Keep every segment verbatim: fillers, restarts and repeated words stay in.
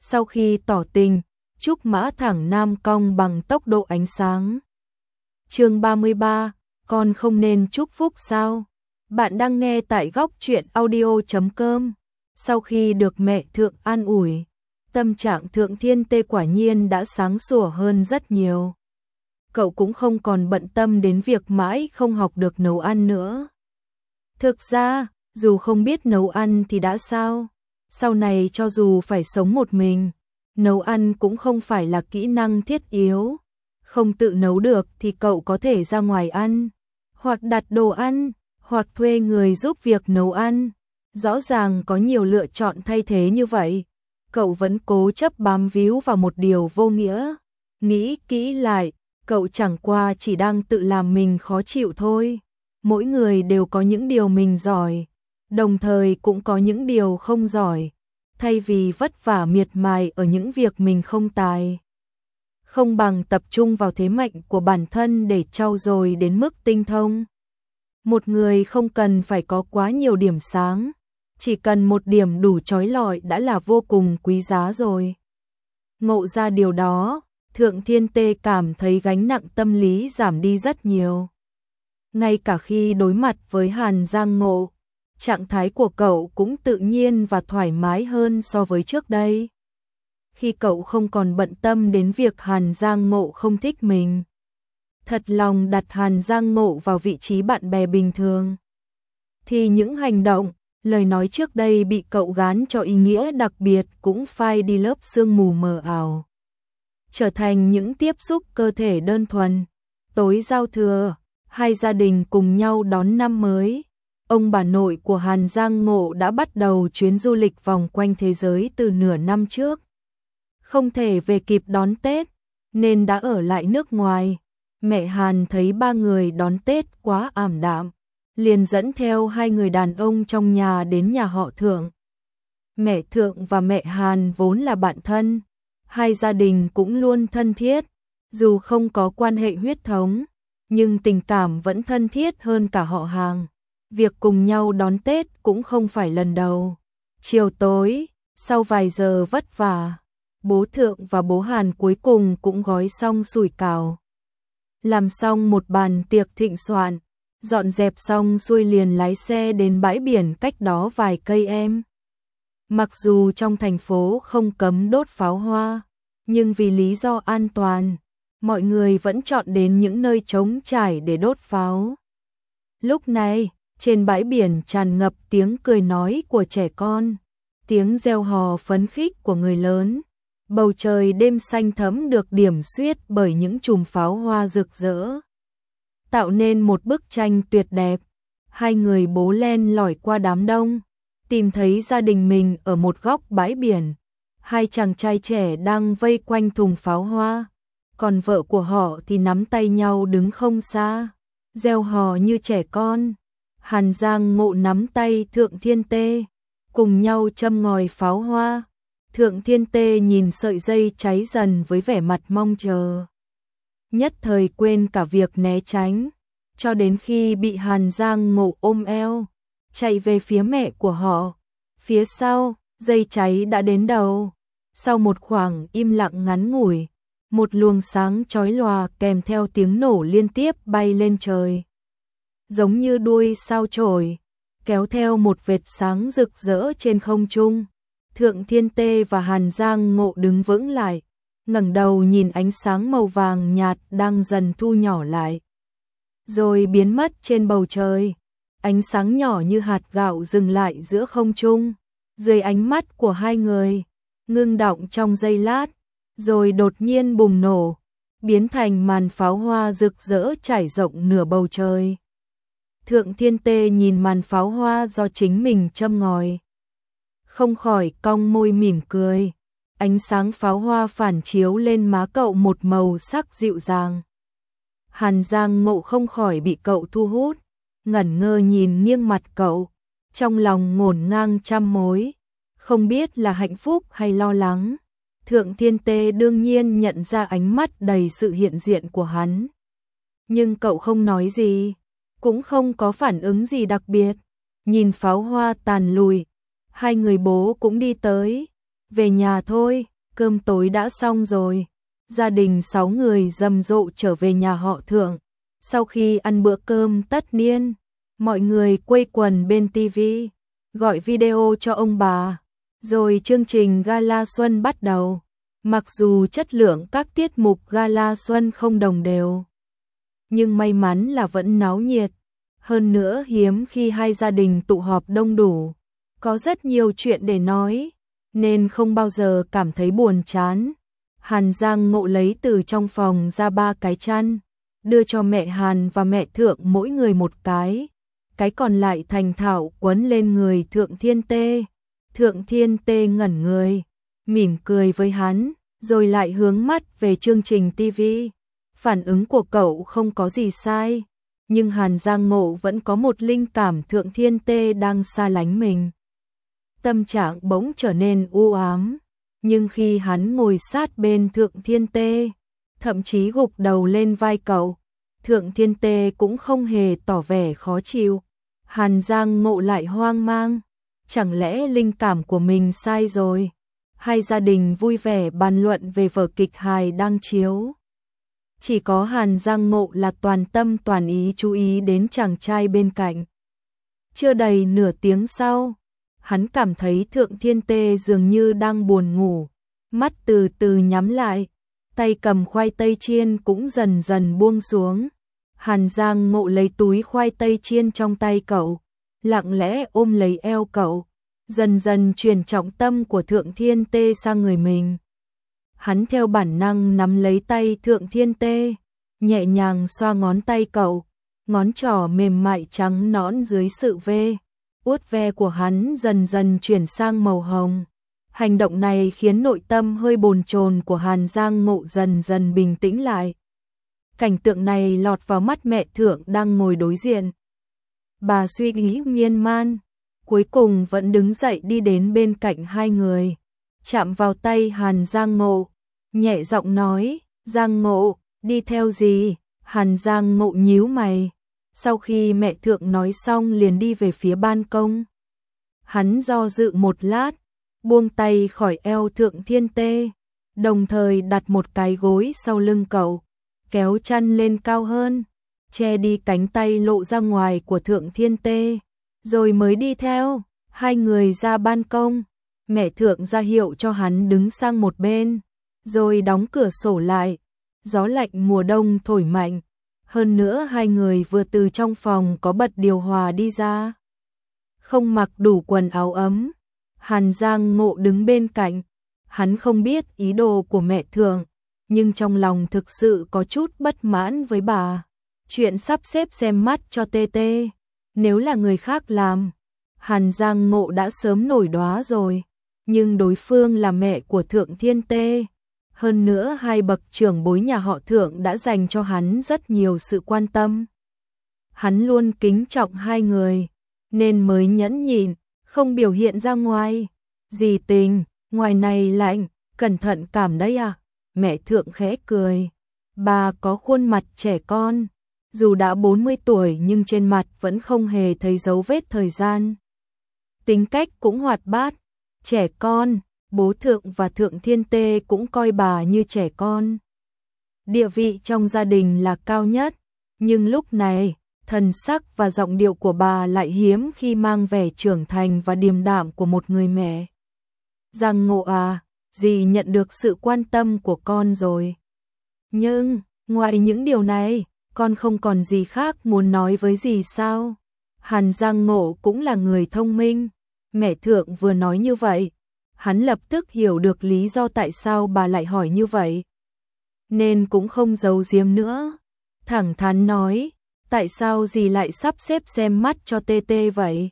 Sau khi tỏ tình, Trúc Mã thẳng nam cong bằng tốc độ ánh sáng. Chương ba mươi ba, con không nên chúc phúc sao? Bạn đang nghe tại góc truyện audio chấm com. Sau khi được mẹ Thượng an ủi, tâm trạng Thượng Thiên Tê quả nhiên đã sáng sủa hơn rất nhiều. Cậu cũng không còn bận tâm đến việc mãi không học được nấu ăn nữa. Thực ra, dù không biết nấu ăn thì đã sao? Sau này cho dù phải sống một mình, nấu ăn cũng không phải là kỹ năng thiết yếu. Không tự nấu được thì cậu có thể ra ngoài ăn, hoặc đặt đồ ăn, hoặc thuê người giúp việc nấu ăn. Rõ ràng có nhiều lựa chọn thay thế như vậy, cậu vẫn cố chấp bám víu vào một điều vô nghĩa. Nghĩ kỹ lại, cậu chẳng qua chỉ đang tự làm mình khó chịu thôi. Mỗi người đều có những điều mình giỏi, đồng thời cũng có những điều không giỏi. Thay vì vất vả miệt mài ở những việc mình không tài, không bằng tập trung vào thế mạnh của bản thân để trau dồi đến mức tinh thông. Một người không cần phải có quá nhiều điểm sáng, chỉ cần một điểm đủ chói lọi đã là vô cùng quý giá rồi. Ngộ ra điều đó, Thượng Thiên Tê cảm thấy gánh nặng tâm lý giảm đi rất nhiều. Ngay cả khi đối mặt với Hàn Giang Ngộ, trạng thái của cậu cũng tự nhiên và thoải mái hơn so với trước đây. Khi cậu không còn bận tâm đến việc Hàn Giang Ngộ không thích mình, thật lòng đặt Hàn Giang Ngộ vào vị trí bạn bè bình thường, thì những hành động, lời nói trước đây bị cậu gán cho ý nghĩa đặc biệt cũng phai đi lớp sương mù mờ ảo, trở thành những tiếp xúc cơ thể đơn thuần. Tối giao thừa, hai gia đình cùng nhau đón năm mới. Ông bà nội của Hàn Giang Ngộ đã bắt đầu chuyến du lịch vòng quanh thế giới từ nửa năm trước. Không thể về kịp đón Tết, nên đã ở lại nước ngoài. Mẹ Hàn thấy ba người đón Tết quá ảm đạm, liền dẫn theo hai người đàn ông trong nhà đến nhà họ Thượng. Mẹ Thượng và mẹ Hàn vốn là bạn thân, hai gia đình cũng luôn thân thiết, dù không có quan hệ huyết thống, nhưng tình cảm vẫn thân thiết hơn cả họ hàng. Việc cùng nhau đón Tết cũng không phải lần đầu. Chiều tối, sau vài giờ vất vả, bố Thượng và bố Hàn cuối cùng cũng gói xong sủi cảo. Làm xong một bàn tiệc thịnh soạn, dọn dẹp xong xuôi liền lái xe đến bãi biển cách đó vài cây em. Mặc dù trong thành phố không cấm đốt pháo hoa, nhưng vì lý do an toàn, mọi người vẫn chọn đến những nơi trống trải để đốt pháo. Lúc này, trên bãi biển tràn ngập tiếng cười nói của trẻ con, tiếng reo hò phấn khích của người lớn. Bầu trời đêm xanh thẫm được điểm xuyết bởi những chùm pháo hoa rực rỡ, tạo nên một bức tranh tuyệt đẹp. Hai người bố len lỏi qua đám đông, tìm thấy gia đình mình ở một góc bãi biển. Hai chàng trai trẻ đang vây quanh thùng pháo hoa, còn vợ của họ thì nắm tay nhau đứng không xa, reo hò như trẻ con. Hàn Giang Ngộ nắm tay Thượng Thiên Tê, cùng nhau châm ngòi pháo hoa. Thượng Thiên Tê nhìn sợi dây cháy dần với vẻ mặt mong chờ, nhất thời quên cả việc né tránh, cho đến khi bị Hàn Giang Ngộ ôm eo, chạy về phía mẹ của họ. Phía sau, dây cháy đã đến đầu. Sau một khoảng im lặng ngắn ngủi, một luồng sáng chói lòa kèm theo tiếng nổ liên tiếp bay lên trời, giống như đuôi sao chổi, kéo theo một vệt sáng rực rỡ trên không trung. Thượng Thiên Tê và Hàn Giang Ngộ đứng vững lại, ngẩng đầu nhìn ánh sáng màu vàng nhạt đang dần thu nhỏ lại, rồi biến mất trên bầu trời. Ánh sáng nhỏ như hạt gạo dừng lại giữa không trung, dưới ánh mắt của hai người, ngưng đọng trong giây lát, rồi đột nhiên bùng nổ, biến thành màn pháo hoa rực rỡ trải rộng nửa bầu trời. Thượng Thiên Tê nhìn màn pháo hoa do chính mình châm ngòi, không khỏi cong môi mỉm cười. Ánh sáng pháo hoa phản chiếu lên má cậu một màu sắc dịu dàng. Hàn Giang Ngộ không khỏi bị cậu thu hút, ngẩn ngơ nhìn nghiêng mặt cậu, trong lòng ngổn ngang trăm mối, không biết là hạnh phúc hay lo lắng. Thượng Thiên Tê đương nhiên nhận ra ánh mắt đầy sự hiện diện của hắn, nhưng cậu không nói gì, cũng không có phản ứng gì đặc biệt. Nhìn pháo hoa tàn lùi, hai người bố cũng đi tới. Về nhà thôi, cơm tối đã xong rồi. Gia đình sáu người rầm rộ trở về nhà họ Thượng. Sau khi ăn bữa cơm tất niên, mọi người quây quần bên tivi, gọi video cho ông bà. Rồi chương trình Gala Xuân bắt đầu. Mặc dù chất lượng các tiết mục Gala Xuân không đồng đều, nhưng may mắn là vẫn náo nhiệt. Hơn nữa hiếm khi hai gia đình tụ họp đông đủ, có rất nhiều chuyện để nói, nên không bao giờ cảm thấy buồn chán. Hàn Giang Ngộ lấy từ trong phòng ra ba cái chăn, đưa cho mẹ Hàn và mẹ Thượng mỗi người một cái. Cái còn lại thành thạo quấn lên người Thượng Thiên Tê. Thượng Thiên Tê ngẩn người, mỉm cười với hắn, rồi lại hướng mắt về chương trình tivi. Phản ứng của cậu không có gì sai, nhưng Hàn Giang Ngộ vẫn có một linh cảm Thượng Thiên Tê đang xa lánh mình. Tâm trạng bỗng trở nên u ám, nhưng khi hắn ngồi sát bên Thượng Thiên Tê, thậm chí gục đầu lên vai cậu, Thượng Thiên Tê cũng không hề tỏ vẻ khó chịu. Hàn Giang Ngộ lại hoang mang, chẳng lẽ linh cảm của mình sai rồi? Hai gia đình vui vẻ bàn luận về vở kịch hài đang chiếu. Chỉ có Hàn Giang Ngộ là toàn tâm toàn ý chú ý đến chàng trai bên cạnh. Chưa đầy nửa tiếng sau, hắn cảm thấy Thượng Thiên Tê dường như đang buồn ngủ, mắt từ từ nhắm lại, tay cầm khoai tây chiên cũng dần dần buông xuống. Hàn Giang Ngộ lấy túi khoai tây chiên trong tay cậu, lặng lẽ ôm lấy eo cậu, dần dần chuyển trọng tâm của Thượng Thiên Tê sang người mình. Hắn theo bản năng nắm lấy tay Thượng Thiên Tê, nhẹ nhàng xoa ngón tay cậu, ngón trỏ mềm mại trắng nõn dưới sự vê, uốt ve của hắn dần dần chuyển sang màu hồng. Hành động này khiến nội tâm hơi bồn chồn của Hàn Giang Ngộ dần dần bình tĩnh lại. Cảnh tượng này lọt vào mắt mẹ Thượng đang ngồi đối diện. Bà suy nghĩ miên man, cuối cùng vẫn đứng dậy đi đến bên cạnh hai người, chạm vào tay Hàn Giang Ngộ, nhẹ giọng nói, Giang Ngộ, đi theo gì? Hàn Giang Ngộ nhíu mày, sau khi mẹ Thượng nói xong liền đi về phía ban công. Hắn do dự một lát, buông tay khỏi eo Thượng Thiên Tê, đồng thời đặt một cái gối sau lưng cậu, kéo chăn lên cao hơn, che đi cánh tay lộ ra ngoài của Thượng Thiên Tê, rồi mới đi theo. Hai người ra ban công, mẹ Thượng ra hiệu cho hắn đứng sang một bên, rồi đóng cửa sổ lại. Gió lạnh mùa đông thổi mạnh, hơn nữa hai người vừa từ trong phòng có bật điều hòa đi ra, không mặc đủ quần áo ấm. Hàn Giang Ngộ đứng bên cạnh, hắn không biết ý đồ của mẹ Thượng, nhưng trong lòng thực sự có chút bất mãn với bà. Chuyện sắp xếp xem mắt cho Tê Tê, nếu là người khác làm, Hàn Giang Ngộ đã sớm nổi đoá rồi, nhưng đối phương là mẹ của Thượng Thiên Tê. Hơn nữa hai bậc trưởng bối nhà họ Thượng đã dành cho hắn rất nhiều sự quan tâm. Hắn luôn kính trọng hai người, nên mới nhẫn nhịn, không biểu hiện ra ngoài. Dì Tình, ngoài này lạnh, cẩn thận cảm đấy à? Mẹ Thượng khẽ cười. Bà có khuôn mặt trẻ con, dù đã bốn mươi tuổi nhưng trên mặt vẫn không hề thấy dấu vết thời gian. Tính cách cũng hoạt bát, trẻ con. Bố Thượng và Thượng Thiên Tê cũng coi bà như trẻ con. Địa vị trong gia đình là cao nhất, nhưng lúc này, thần sắc và giọng điệu của bà lại hiếm khi mang vẻ trưởng thành và điềm đạm của một người mẹ. Giang Ngộ à, dì nhận được sự quan tâm của con rồi. Nhưng, ngoài những điều này, con không còn gì khác muốn nói với dì sao? Hàn Giang Ngộ cũng là người thông minh. Mẹ Thượng vừa nói như vậy, hắn lập tức hiểu được lý do tại sao bà lại hỏi như vậy. Nên cũng không giấu giếm nữa. Thẳng thắn nói, tại sao dì lại sắp xếp xem mắt cho Tê Tê vậy?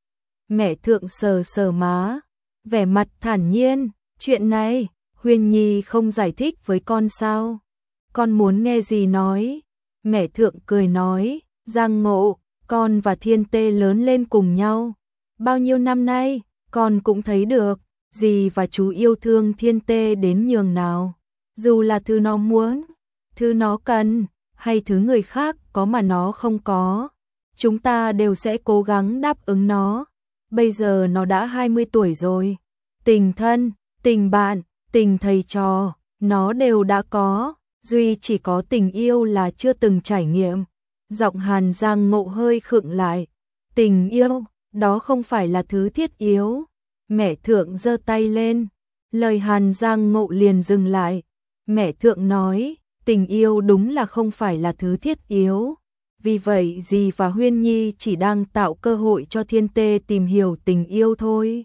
Mẹ Thượng sờ sờ má, vẻ mặt thản nhiên, chuyện này, Huyền Nhi không giải thích với con sao? Con muốn nghe gì nói? Mẹ Thượng cười nói, Giang Ngộ, con và Thiên Tê lớn lên cùng nhau. Bao nhiêu năm nay, con cũng thấy được, dì và chú yêu thương Thiên Tê đến nhường nào. Dù là thứ nó muốn, thứ nó cần, hay thứ người khác có mà nó không có, chúng ta đều sẽ cố gắng đáp ứng nó. Bây giờ nó đã hai mươi tuổi rồi. Tình thân, tình bạn, tình thầy trò, nó đều đã có, duy chỉ có tình yêu là chưa từng trải nghiệm. Giọng Hàn Giang Ngộ hơi khựng lại. Tình yêu, đó không phải là thứ thiết yếu. Mẹ Thượng giơ tay lên, lời Hàn Giang Ngộ liền dừng lại. Mẹ Thượng nói, tình yêu đúng là không phải là thứ thiết yếu. Vì vậy dì và Huyên Nhi chỉ đang tạo cơ hội cho Thiên Tê tìm hiểu tình yêu thôi.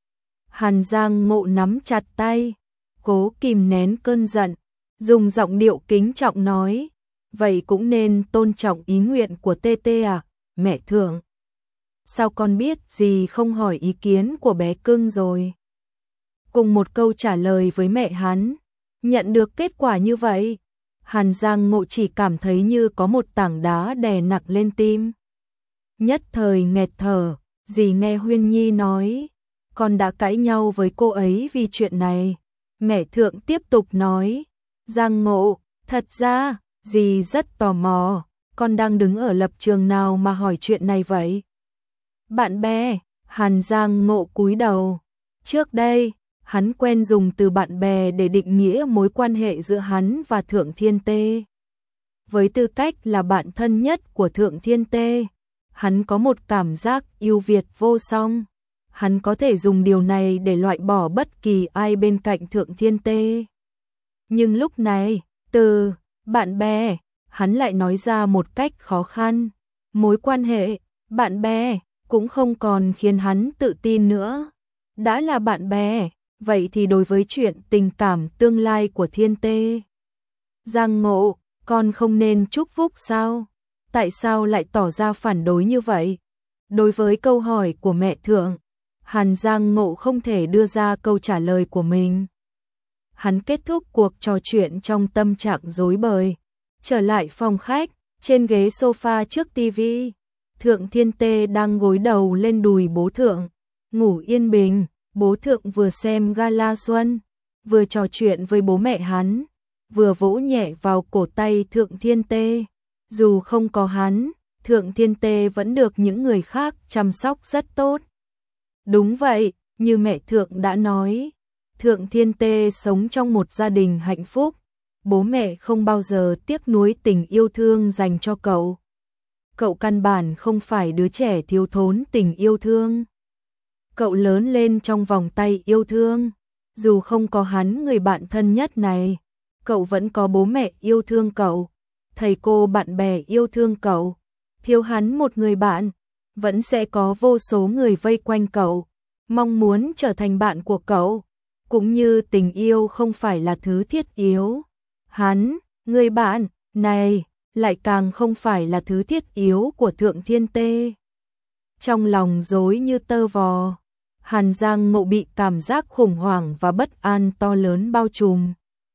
Hàn Giang Ngộ nắm chặt tay, cố kìm nén cơn giận, dùng giọng điệu kính trọng nói, vậy cũng nên tôn trọng ý nguyện của Tê Tê à, mẹ Thượng. Sao con biết dì không hỏi ý kiến của bé cưng rồi? Cùng một câu trả lời với mẹ hắn, nhận được kết quả như vậy, Hàn Giang Ngộ chỉ cảm thấy như có một tảng đá đè nặng lên tim. Nhất thời nghẹt thở, dì nghe Huyên Nhi nói, con đã cãi nhau với cô ấy vì chuyện này. Mẹ Thượng tiếp tục nói, Giang Ngộ, thật ra, dì rất tò mò, con đang đứng ở lập trường nào mà hỏi chuyện này vậy? Bạn bè, Hàn Giang Ngộ cúi đầu. Trước đây, hắn quen dùng từ bạn bè để định nghĩa mối quan hệ giữa hắn và Thượng Thiên Tê. Với tư cách là bạn thân nhất của Thượng Thiên Tê, hắn có một cảm giác yêu Việt vô song. Hắn có thể dùng điều này để loại bỏ bất kỳ ai bên cạnh Thượng Thiên Tê. Nhưng lúc này, từ bạn bè, hắn lại nói ra một cách khó khăn. Mối quan hệ, bạn bè, cũng không còn khiến hắn tự tin nữa. Đã là bạn bè, vậy thì đối với chuyện tình cảm tương lai của Thiên Tê, Giang Ngộ, con không nên chúc phúc sao? Tại sao lại tỏ ra phản đối như vậy? Đối với câu hỏi của mẹ Thượng, Hàn Giang Ngộ không thể đưa ra câu trả lời của mình. Hắn kết thúc cuộc trò chuyện trong tâm trạng rối bời. Trở lại phòng khách, trên ghế sofa trước tivi, Thượng Thiên Tê đang gối đầu lên đùi bố Thượng, ngủ yên bình. Bố Thượng vừa xem gala xuân, vừa trò chuyện với bố mẹ hắn, vừa vỗ nhẹ vào cổ tay Thượng Thiên Tê. Dù không có hắn, Thượng Thiên Tê vẫn được những người khác chăm sóc rất tốt. Đúng vậy, như mẹ Thượng đã nói, Thượng Thiên Tê sống trong một gia đình hạnh phúc. Bố mẹ không bao giờ tiếc nuối tình yêu thương dành cho cậu. Cậu căn bản không phải đứa trẻ thiếu thốn tình yêu thương. Cậu lớn lên trong vòng tay yêu thương. Dù không có hắn người bạn thân nhất này, cậu vẫn có bố mẹ yêu thương cậu, thầy cô bạn bè yêu thương cậu. Thiếu hắn một người bạn, vẫn sẽ có vô số người vây quanh cậu, mong muốn trở thành bạn của cậu. Cũng như tình yêu không phải là thứ thiết yếu, hắn, người bạn này, lại càng không phải là thứ thiết yếu của Thượng Thiên Tê. Trong lòng rối như tơ vò, Hàn Giang Ngộ bị cảm giác khủng hoảng và bất an to lớn bao trùm.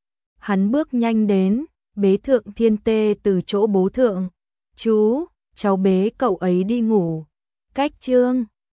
Hắn bước nhanh đến, bế Thượng Thiên Tê từ chỗ bố Thượng. Chú, cháu bế cậu ấy đi ngủ. Cách chương